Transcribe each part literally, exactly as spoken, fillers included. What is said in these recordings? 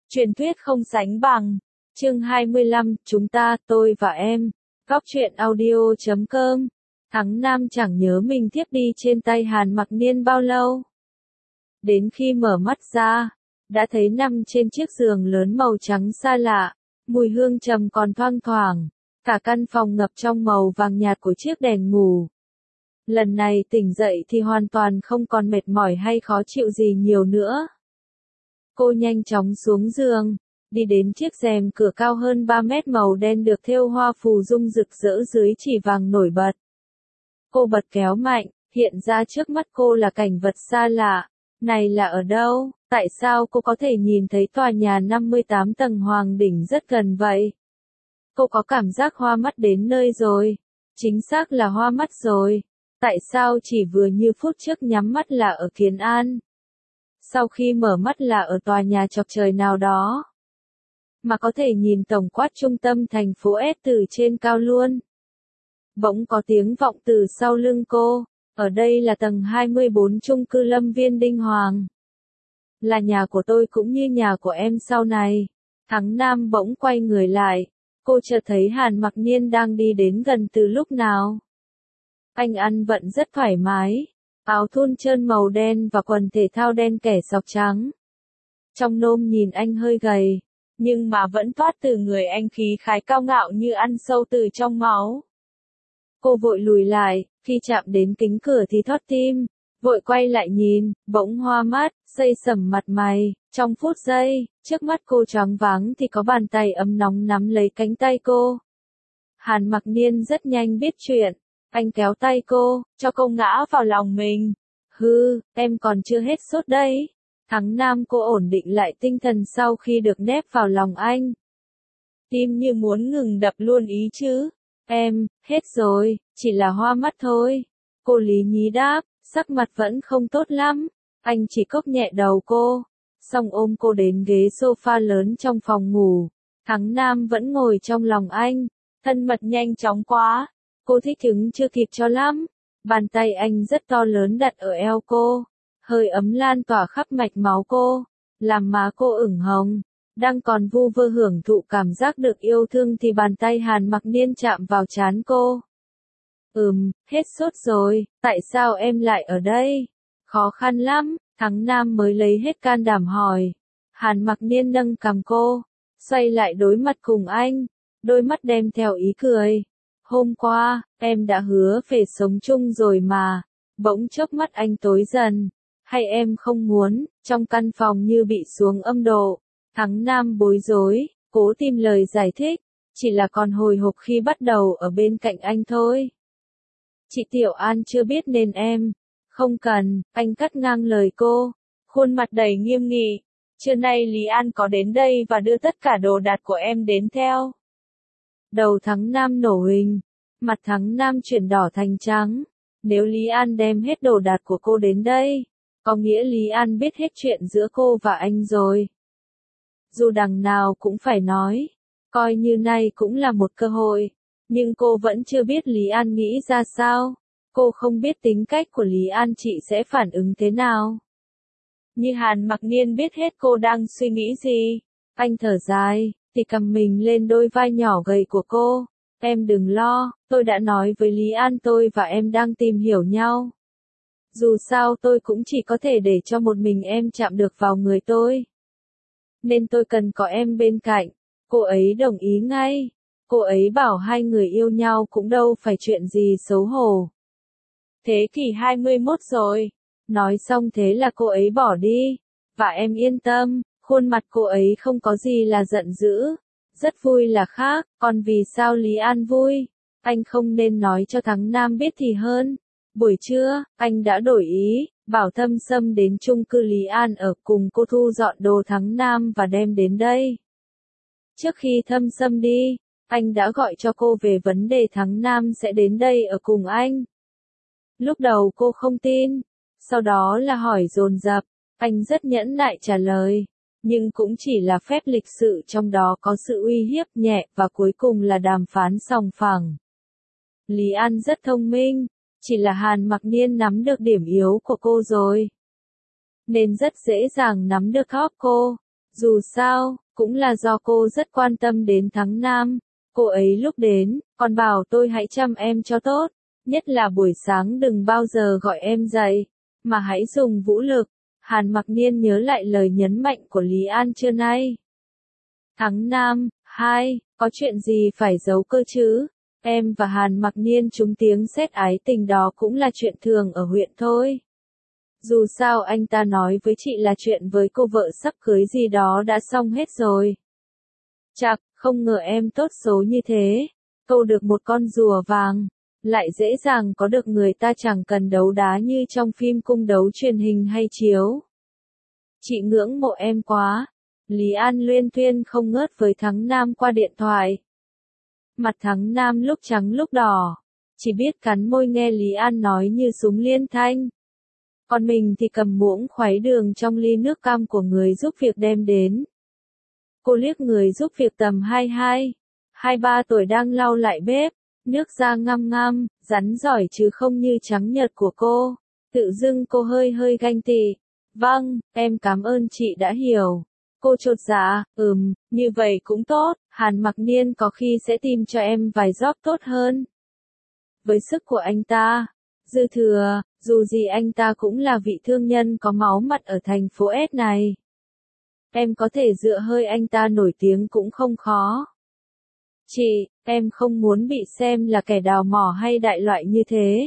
Truyền thuyết không sánh bằng. Chương hai mươi lăm, chúng ta, tôi và em. Góc truyện audio chấm com. Thắng Nam chẳng nhớ mình thiếp đi trên tay Hàn Mặc Niên bao lâu. Đến khi mở mắt ra, đã thấy nằm trên chiếc giường lớn màu trắng xa lạ, mùi hương trầm còn thoang thoảng, cả căn phòng ngập trong màu vàng nhạt của chiếc đèn ngủ. Lần này tỉnh dậy thì hoàn toàn không còn mệt mỏi hay khó chịu gì nhiều nữa. Cô nhanh chóng xuống giường, đi đến chiếc rèm cửa cao hơn ba mét màu đen được thêu hoa phù dung rực rỡ dưới chỉ vàng nổi bật. Cô bật kéo mạnh, hiện ra trước mắt cô là cảnh vật xa lạ. Này là ở đâu? Tại sao cô có thể nhìn thấy tòa nhà năm mươi tám tầng Hoàng Đỉnh rất gần vậy? Cô có cảm giác hoa mắt đến nơi rồi. Chính xác là hoa mắt rồi. Tại sao chỉ vừa như phút trước nhắm mắt là ở Kiến An? Sau khi mở mắt là ở tòa nhà chọc trời nào đó? Mà có thể nhìn tổng quát trung tâm thành phố S từ trên cao luôn. Bỗng có tiếng vọng từ sau lưng cô. Ở đây là tầng hai mươi bốn chung cư Lâm Viên Đinh Hoàng. Là nhà của tôi cũng như nhà của em sau này. Thắng Nam bỗng quay người lại. Cô chợt thấy Hàn Mặc Niên đang đi đến gần từ lúc nào. Anh ăn vận rất thoải mái. Áo thun trơn màu đen và quần thể thao đen kẻ sọc trắng. Trong nôm nhìn anh hơi gầy, nhưng mà vẫn toát từ người anh khí khái cao ngạo như ăn sâu từ trong máu. Cô vội lùi lại, khi chạm đến kính cửa thì thót tim, vội quay lại nhìn, bỗng hoa mắt, xây sẩm mặt mày, trong phút giây, trước mắt cô choáng váng thì có bàn tay ấm nóng nắm lấy cánh tay cô. Hàn Mặc Niên rất nhanh biết chuyện, anh kéo tay cô, cho cô ngã vào lòng mình. Hư, em còn chưa hết sốt đấy. Thắng Nam cô ổn định lại tinh thần sau khi được nép vào lòng anh. Tim như muốn ngừng đập luôn ý chứ. Em, hết rồi, chỉ là hoa mắt thôi. Cô lý nhí đáp, sắc mặt vẫn không tốt lắm. Anh chỉ cốc nhẹ đầu cô, xong ôm cô đến ghế sofa lớn trong phòng ngủ. Thắng Nam vẫn ngồi trong lòng anh, thân mật nhanh chóng quá. Cô thích ứng chưa kịp cho lắm. Bàn tay anh rất to lớn đặt ở eo cô, hơi ấm lan tỏa khắp mạch máu cô, làm má cô ửng hồng. Đang còn vu vơ hưởng thụ cảm giác được yêu thương thì bàn tay Hàn Mặc Niên chạm vào trán cô. Ừm, hết sốt rồi, tại sao em lại ở đây? Khó khăn lắm, Thắng Nam mới lấy hết can đảm hỏi. Hàn Mặc Niên nâng cằm cô, xoay lại đối mặt cùng anh, đôi mắt đem theo ý cười. Hôm qua, em đã hứa về sống chung rồi mà. Bỗng chớp mắt anh tối dần. Hay em không muốn, trong căn phòng như bị xuống âm độ. Thắng Nam bối rối, cố tìm lời giải thích. Chỉ là còn hồi hộp khi bắt đầu ở bên cạnh anh thôi. Chị Tiểu An chưa biết nên em. Không cần, anh cắt ngang lời cô. Khuôn mặt đầy nghiêm nghị. Trưa nay Lý An có đến đây và đưa tất cả đồ đạc của em đến theo. Đầu Thắng Nam nổ hình, mặt Thắng Nam chuyển đỏ thành trắng. Nếu Lý An đem hết đồ đạc của cô đến đây, có nghĩa Lý An biết hết chuyện giữa cô và anh rồi. Dù đằng nào cũng phải nói, coi như nay cũng là một cơ hội, nhưng cô vẫn chưa biết Lý An nghĩ ra sao. Cô không biết tính cách của Lý An chị sẽ phản ứng thế nào. Như Hàn Mặc Niên biết hết cô đang suy nghĩ gì, anh thở dài, thì cầm mình lên đôi vai nhỏ gầy của cô. Em đừng lo, tôi đã nói với Lý An tôi và em đang tìm hiểu nhau. Dù sao tôi cũng chỉ có thể để cho một mình em chạm được vào người tôi. Nên tôi cần có em bên cạnh. Cô ấy đồng ý ngay. Cô ấy bảo hai người yêu nhau cũng đâu phải chuyện gì xấu hổ. Thế kỷ hai mươi mốt rồi. Nói xong thế là cô ấy bỏ đi. Và em yên tâm, khuôn mặt cô ấy không có gì là giận dữ. Rất vui là khác, còn vì sao Lý An vui? Anh không nên nói cho Thắng Nam biết thì hơn. Buổi trưa, anh đã đổi ý, bảo Thâm Sâm đến chung cư Lý An ở cùng cô thu dọn đồ Thắng Nam và đem đến đây. Trước khi Thâm Sâm đi, anh đã gọi cho cô về vấn đề Thắng Nam sẽ đến đây ở cùng anh. Lúc đầu cô không tin, sau đó là hỏi dồn dập, anh rất nhẫn nại trả lời. Nhưng cũng chỉ là phép lịch sự trong đó có sự uy hiếp nhẹ và cuối cùng là đàm phán sòng phẳng. Lý An rất thông minh, chỉ là Hàn Mặc Niên nắm được điểm yếu của cô rồi. Nên rất dễ dàng nắm được khóc cô. Dù sao, cũng là do cô rất quan tâm đến Thắng Nam. Cô ấy lúc đến, còn bảo tôi hãy chăm em cho tốt, nhất là buổi sáng đừng bao giờ gọi em dậy, mà hãy dùng vũ lực. Hàn Mặc Niên nhớ lại lời nhấn mạnh của Lý An trưa nay. Thắng Nam, hai, có chuyện gì phải giấu cơ chứ? Em và Hàn Mặc Niên trúng tiếng sét ái tình đó cũng là chuyện thường ở huyện thôi. Dù sao anh ta nói với chị là chuyện với cô vợ sắp cưới gì đó đã xong hết rồi. Chạc, không ngờ em tốt số như thế. Câu được một con rùa vàng, lại dễ dàng có được người ta chẳng cần đấu đá như trong phim cung đấu truyền hình hay chiếu. Chị ngưỡng mộ em quá. Lý An luyên thuyên không ngớt với Thắng Nam qua điện thoại. Mặt Thắng Nam lúc trắng lúc đỏ, chỉ biết cắn môi nghe Lý An nói như súng liên thanh. Còn mình thì cầm muỗng khuấy đường trong ly nước cam của người giúp việc đem đến. Cô liếc người giúp việc tầm hai hai, hai ba tuổi đang lau lại bếp, nước da ngăm ngăm, rắn giỏi chứ không như trắng nhợt của cô. Tự dưng cô hơi hơi ganh tị. Vâng, em cảm ơn chị đã hiểu. Cô chột dạ, ừm, như vậy cũng tốt, Hàn Mặc Niên có khi sẽ tìm cho em vài job tốt hơn. Với sức của anh ta, dư thừa, dù gì anh ta cũng là vị thương nhân có máu mặt ở thành phố S này. Em có thể dựa hơi anh ta nổi tiếng cũng không khó. Chị, em không muốn bị xem là kẻ đào mỏ hay đại loại như thế.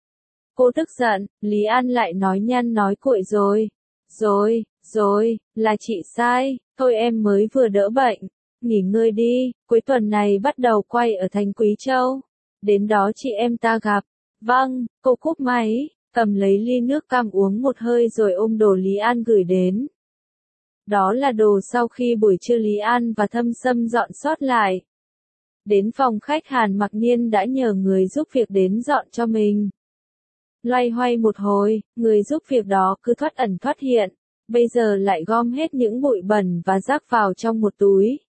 Cô tức giận, Lý An lại nói nhăn nói cuội rồi. Rồi, rồi, là chị sai, thôi em mới vừa đỡ bệnh. Nghỉ ngơi đi, cuối tuần này bắt đầu quay ở thành Quý Châu. Đến đó chị em ta gặp. Vâng, cô cúp máy, cầm lấy ly nước cam uống một hơi rồi ôm đồ Lý An gửi đến. Đó là đồ sau khi buổi trưa Lý An và Thâm Sâm dọn sót lại. Đến phòng khách Hàn Mặc Niên đã nhờ người giúp việc đến dọn cho mình. Loay hoay một hồi, người giúp việc đó cứ thoát ẩn thoát hiện, bây giờ lại gom hết những bụi bẩn và rác vào trong một túi.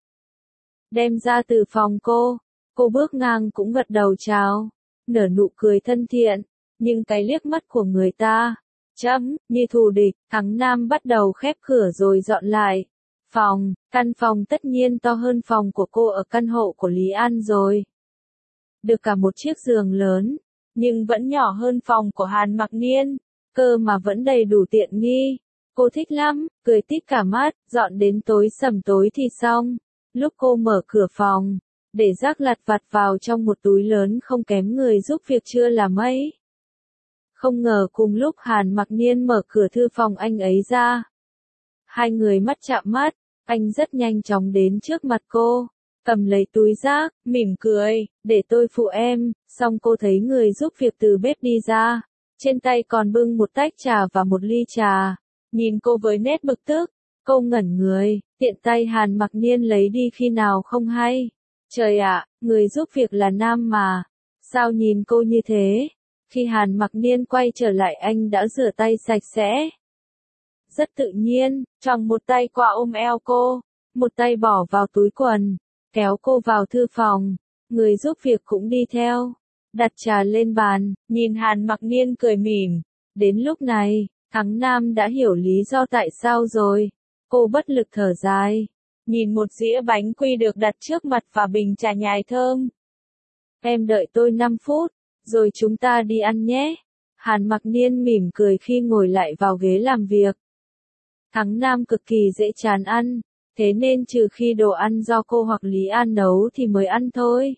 Đem ra từ phòng cô, cô bước ngang cũng gật đầu chào, nở nụ cười thân thiện, nhưng cái liếc mắt của người ta, chấm, như thù địch. Thắng Nam bắt đầu khép cửa rồi dọn lại. Phòng, căn phòng tất nhiên to hơn phòng của cô ở căn hộ của Lý An rồi. Được cả một chiếc giường lớn, nhưng vẫn nhỏ hơn phòng của Hàn Mặc Niên, cơ mà vẫn đầy đủ tiện nghi. Cô thích lắm, cười tít cả mắt, dọn đến tối sầm tối thì xong. Lúc cô mở cửa phòng, để rác lặt vặt vào trong một túi lớn không kém người giúp việc chưa là mấy. Không ngờ cùng lúc Hàn Mặc Niên mở cửa thư phòng anh ấy ra. Hai người mắt chạm mắt, anh rất nhanh chóng đến trước mặt cô, cầm lấy túi rác, mỉm cười, để tôi phụ em. Xong cô thấy người giúp việc từ bếp đi ra, trên tay còn bưng một tách trà và một ly trà. Nhìn cô với nét bực tức, cô ngẩn người, tiện tay Hàn Mặc Niên lấy đi khi nào không hay. Trời ạ, người giúp việc là nam mà, sao nhìn cô như thế? Khi Hàn Mặc Niên quay trở lại anh đã rửa tay sạch sẽ. Rất tự nhiên, choàng một tay qua ôm eo cô, một tay bỏ vào túi quần, kéo cô vào thư phòng. Người giúp việc cũng đi theo, đặt trà lên bàn, nhìn Hàn Mặc Niên cười mỉm. Đến lúc này, Thắng Nam đã hiểu lý do tại sao rồi. Cô bất lực thở dài, nhìn một dĩa bánh quy được đặt trước mặt và bình trà nhài thơm. Em đợi tôi năm phút, rồi chúng ta đi ăn nhé. Hàn Mặc Niên mỉm cười khi ngồi lại vào ghế làm việc. Thắng Nam cực kỳ dễ chán ăn, thế nên trừ khi đồ ăn do cô hoặc Lý An nấu thì mới ăn thôi.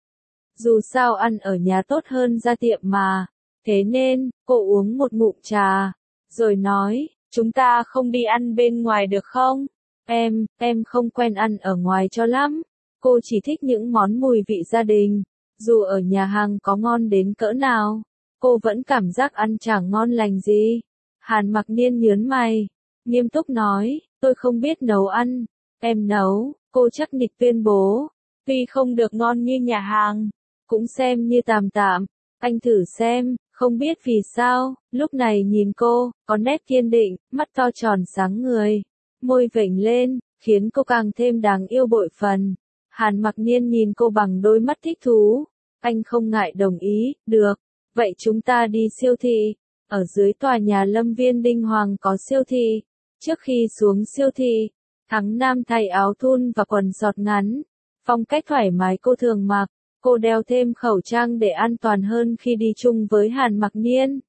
Dù sao ăn ở nhà tốt hơn ra tiệm mà, thế nên, cô uống một ngụm trà, rồi nói, chúng ta không đi ăn bên ngoài được không? Em, em không quen ăn ở ngoài cho lắm, cô chỉ thích những món mùi vị gia đình, dù ở nhà hàng có ngon đến cỡ nào, cô vẫn cảm giác ăn chẳng ngon lành gì. Hàn Mặc Niên nhớn mày, nghiêm túc nói, tôi không biết nấu ăn, em nấu, cô chắc nịch tuyên bố, tuy không được ngon như nhà hàng, cũng xem như tạm tạm, anh thử xem. Không biết vì sao, lúc này nhìn cô, có nét kiên định, mắt to tròn sáng người, môi vểnh lên, khiến cô càng thêm đáng yêu bội phần. Hàn Mặc Niên nhìn cô bằng đôi mắt thích thú, anh không ngại đồng ý, được, vậy chúng ta đi siêu thị, ở dưới tòa nhà Lâm Viên Đinh Hoàng có siêu thị. Trước khi xuống siêu thị, Thắng Nam thay áo thun và quần sọt ngắn, phong cách thoải mái cô thường mặc, cô đeo thêm khẩu trang để an toàn hơn khi đi chung với Hàn Mặc Niên.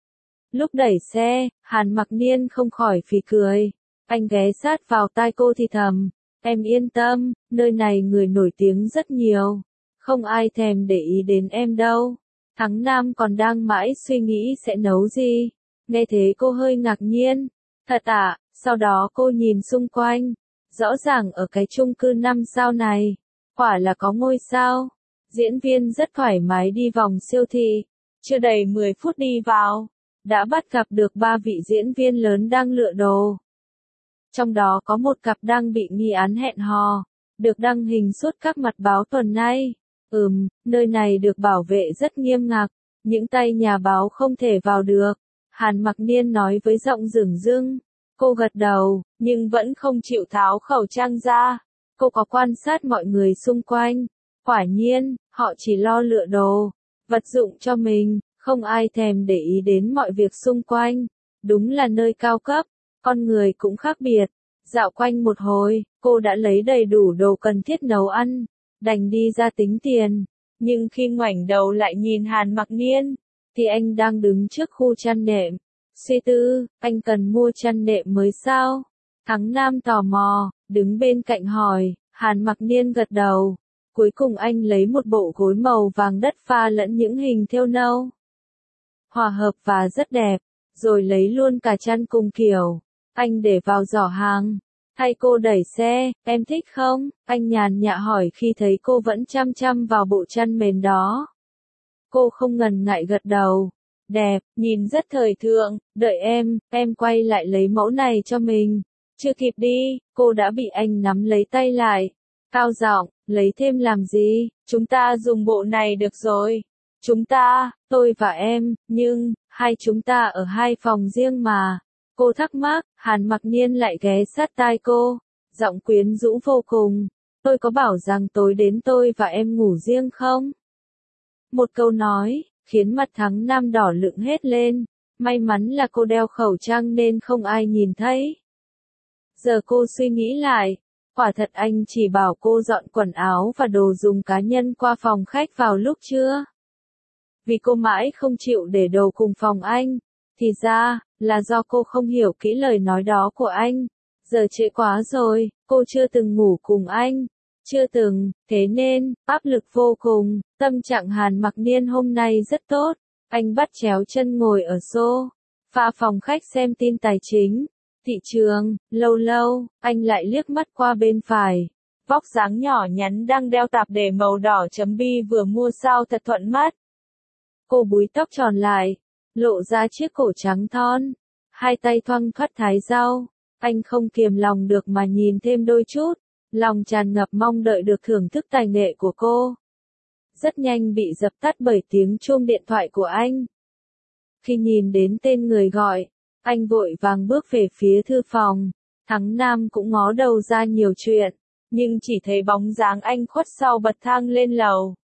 Lúc đẩy xe, Hàn Mặc Niên không khỏi phì cười, anh ghé sát vào tai cô thì thầm, em yên tâm, nơi này người nổi tiếng rất nhiều, không ai thèm để ý đến em đâu. Thắng Nam còn đang mãi suy nghĩ sẽ nấu gì, nghe thế cô hơi ngạc nhiên, thật à, sau đó cô nhìn xung quanh, rõ ràng ở cái chung cư năm sao này, quả là có ngôi sao. Diễn viên rất thoải mái đi vòng siêu thị, chưa đầy mười phút đi vào, đã bắt gặp được ba vị diễn viên lớn đang lựa đồ. Trong đó có một cặp đang bị nghi án hẹn hò, được đăng hình suốt các mặt báo tuần nay. Ừm, nơi này được bảo vệ rất nghiêm ngặt, những tay nhà báo không thể vào được. Hàn Mặc Niên nói với giọng dửng dưng. Cô gật đầu, nhưng vẫn không chịu tháo khẩu trang ra. Cô có quan sát mọi người xung quanh. Quả nhiên, họ chỉ lo lựa đồ, vật dụng cho mình, không ai thèm để ý đến mọi việc xung quanh. Đúng là nơi cao cấp, con người cũng khác biệt. Dạo quanh một hồi, cô đã lấy đầy đủ đồ cần thiết nấu ăn, đành đi ra tính tiền. Nhưng khi ngoảnh đầu lại nhìn Hàn Mặc Niên, thì anh đang đứng trước khu chăn nệm. Suy tư, anh cần mua chăn nệm mới sao? Thắng Nam tò mò, đứng bên cạnh hỏi, Hàn Mặc Niên gật đầu. Cuối cùng anh lấy một bộ gối màu vàng đất pha lẫn những hình thêu nâu. Hòa hợp và rất đẹp, rồi lấy luôn cả chăn cùng kiểu. Anh để vào giỏ hàng. Thay cô đẩy xe, em thích không? Anh nhàn nhã hỏi khi thấy cô vẫn chăm chăm vào bộ chăn mền đó. Cô không ngần ngại gật đầu. Đẹp, nhìn rất thời thượng, đợi em, em quay lại lấy mẫu này cho mình. Chưa kịp đi, cô đã bị anh nắm lấy tay lại. Cao giọng, lấy thêm làm gì, chúng ta dùng bộ này được rồi. Chúng ta, tôi và em, nhưng, hai chúng ta ở hai phòng riêng mà. Cô thắc mắc, Hàn Mặc Niên lại ghé sát tai cô, giọng quyến rũ vô cùng. Tôi có bảo rằng tối đến tôi và em ngủ riêng không? Một câu nói, khiến mặt Thắng Nam đỏ lựng hết lên. May mắn là cô đeo khẩu trang nên không ai nhìn thấy. Giờ cô suy nghĩ lại, quả thật anh chỉ bảo cô dọn quần áo và đồ dùng cá nhân qua phòng khách vào lúc trưa. Vì cô mãi không chịu để đồ cùng phòng anh, thì ra, là do cô không hiểu kỹ lời nói đó của anh. Giờ trễ quá rồi, cô chưa từng ngủ cùng anh. Chưa từng, thế nên, áp lực vô cùng. Tâm trạng Hàn Mặc Niên hôm nay rất tốt. Anh bắt chéo chân ngồi ở sofa phòng khách xem tin tài chính, thị trường. Lâu lâu, anh lại liếc mắt qua bên phải. Vóc dáng nhỏ nhắn đang đeo tạp dề màu đỏ chấm bi vừa mua sao thật thuận mắt. Cô búi tóc tròn lại, lộ ra chiếc cổ trắng thon, hai tay thoăn thoắt thái rau. Anh không kiềm lòng được mà nhìn thêm đôi chút, lòng tràn ngập mong đợi được thưởng thức tài nghệ của cô. Rất nhanh bị dập tắt bởi tiếng chuông điện thoại của anh. Khi nhìn đến tên người gọi, anh vội vàng bước về phía thư phòng. Thắng Nam cũng ngó đầu ra nhiều chuyện, nhưng chỉ thấy bóng dáng anh khuất sau bậc thang lên lầu.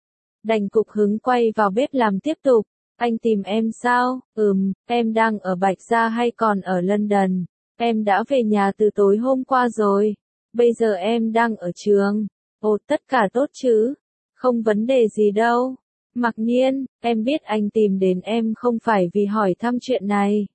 Đành cục hứng quay vào bếp làm tiếp tục. Anh tìm em sao? Ừm, em đang ở Bạch Gia hay còn ở London? Em đã về nhà từ tối hôm qua rồi. Bây giờ em đang ở trường. Ồ, tất cả tốt chứ? Không vấn đề gì đâu. Mặc Nhiên, em biết anh tìm đến em không phải vì hỏi thăm chuyện này.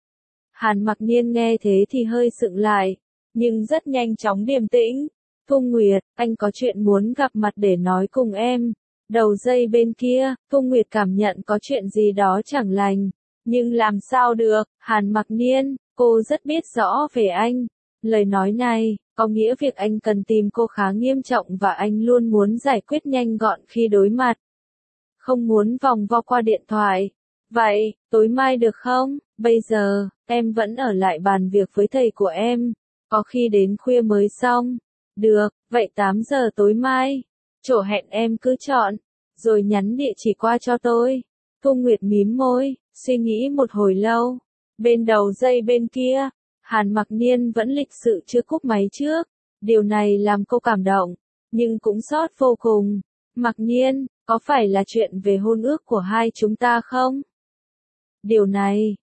Hàn Mặc Nhiên nghe thế thì hơi sững lại, nhưng rất nhanh chóng điềm tĩnh. Thu Nguyệt, anh có chuyện muốn gặp mặt để nói cùng em. Đầu dây bên kia, Thu Nguyệt cảm nhận có chuyện gì đó chẳng lành. Nhưng làm sao được, Hàn Mặc Nhiên, cô rất biết rõ về anh. Lời nói này, có nghĩa việc anh cần tìm cô khá nghiêm trọng và anh luôn muốn giải quyết nhanh gọn khi đối mặt. Không muốn vòng vo qua điện thoại. Vậy, tối mai được không? Bây giờ, em vẫn ở lại bàn việc với thầy của em. Có khi đến khuya mới xong. Được, vậy tám giờ tối mai. Chỗ hẹn em cứ chọn, rồi nhắn địa chỉ qua cho tôi. Thu Nguyệt mím môi, suy nghĩ một hồi lâu. Bên đầu dây bên kia, Hàn Mặc Nhiên vẫn lịch sự chưa cúp máy trước. Điều này làm cô cảm động, nhưng cũng xót vô cùng. Mặc Nhiên, có phải là chuyện về hôn ước của hai chúng ta không? Điều này,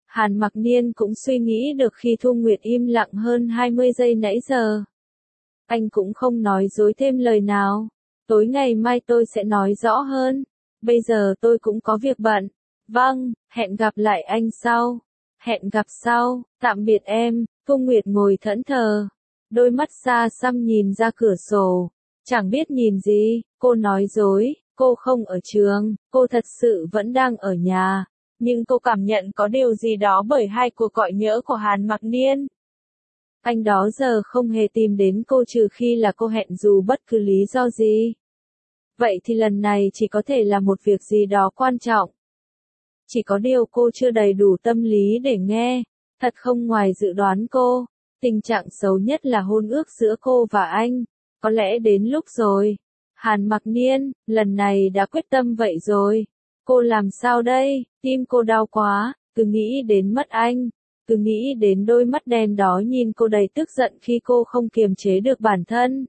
Hàn Mặc Niên cũng suy nghĩ được khi Thu Nguyệt im lặng hơn hai mươi giây nãy giờ. Anh cũng không nói dối thêm lời nào. Tối ngày mai tôi sẽ nói rõ hơn. Bây giờ tôi cũng có việc bận. Vâng, hẹn gặp lại anh sau. Hẹn gặp sau, tạm biệt em. Thu Nguyệt ngồi thẫn thờ. Đôi mắt xa xăm nhìn ra cửa sổ. Chẳng biết nhìn gì, cô nói dối, cô không ở trường, cô thật sự vẫn đang ở nhà. Nhưng cô cảm nhận có điều gì đó bởi hai cuộc gọi nhỡ của Hàn Mặc Niên. Anh đó giờ không hề tìm đến cô trừ khi là cô hẹn dù bất cứ lý do gì. Vậy thì lần này chỉ có thể là một việc gì đó quan trọng. Chỉ có điều cô chưa đầy đủ tâm lý để nghe. Thật không ngoài dự đoán cô. Tình trạng xấu nhất là hôn ước giữa cô và anh. Có lẽ đến lúc rồi. Hàn Mặc Niên, lần này đã quyết tâm vậy rồi. Cô làm sao đây? Tim cô đau quá, cứ nghĩ đến mất anh. Cứ nghĩ đến đôi mắt đen đó nhìn cô đầy tức giận khi cô không kiềm chế được bản thân.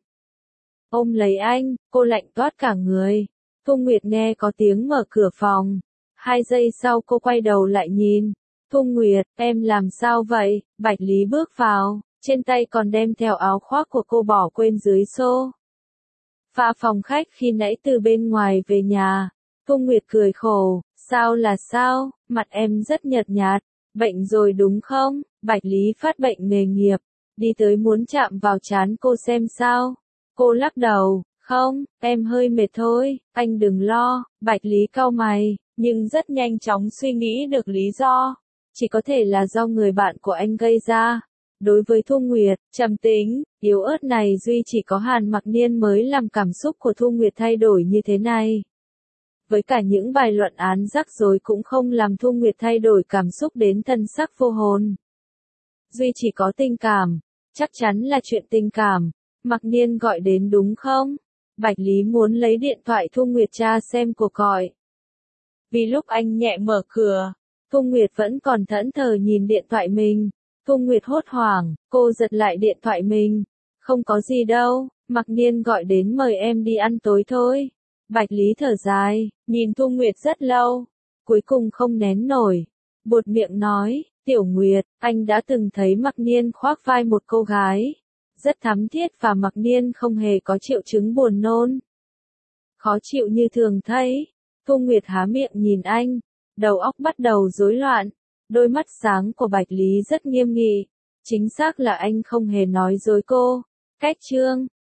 Ôm lấy anh, cô lạnh toát cả người. Thu Nguyệt nghe có tiếng mở cửa phòng. Hai giây sau cô quay đầu lại nhìn. Thu Nguyệt, em làm sao vậy? Bạch Lý bước vào, trên tay còn đem theo áo khoác của cô bỏ quên dưới xô. Pha phòng khách khi nãy từ bên ngoài về nhà. Thu Nguyệt cười khổ, sao là sao, mặt em rất nhợt nhạt, bệnh rồi đúng không? Bạch Lý phát bệnh nghề nghiệp, đi tới muốn chạm vào trán cô xem sao. Cô lắc đầu, không, em hơi mệt thôi, anh đừng lo. Bạch Lý cau mày, nhưng rất nhanh chóng suy nghĩ được lý do. Chỉ có thể là do người bạn của anh gây ra. Đối với Thu Nguyệt, trầm tính, yếu ớt này duy chỉ có Hàn Mặc Niên mới làm cảm xúc của Thu Nguyệt thay đổi như thế này. Với cả những bài luận án rắc rối cũng không làm Thu Nguyệt thay đổi cảm xúc đến thân sắc vô hồn. Duy chỉ có tình cảm, chắc chắn là chuyện tình cảm. Mặc Niên gọi đến đúng không? Bạch Lý muốn lấy điện thoại Thu Nguyệt tra xem cuộc gọi. Vì lúc anh nhẹ mở cửa, Thu Nguyệt vẫn còn thẫn thờ nhìn điện thoại mình. Thu Nguyệt hốt hoảng, cô giật lại điện thoại mình. Không có gì đâu, Mặc Niên gọi đến mời em đi ăn tối thôi. Bạch Lý thở dài, nhìn Thu Nguyệt rất lâu. Cuối cùng không nén nổi. Buột miệng nói, Tiểu Nguyệt, anh đã từng thấy Mặc Niên khoác vai một cô gái. Rất thắm thiết và Mặc Niên không hề có triệu chứng buồn nôn. Khó chịu như thường thấy. Thu Nguyệt há miệng nhìn anh. Đầu óc bắt đầu rối loạn. Đôi mắt sáng của Bạch Lý rất nghiêm nghị. Chính xác là anh không hề nói dối cô. Cách chương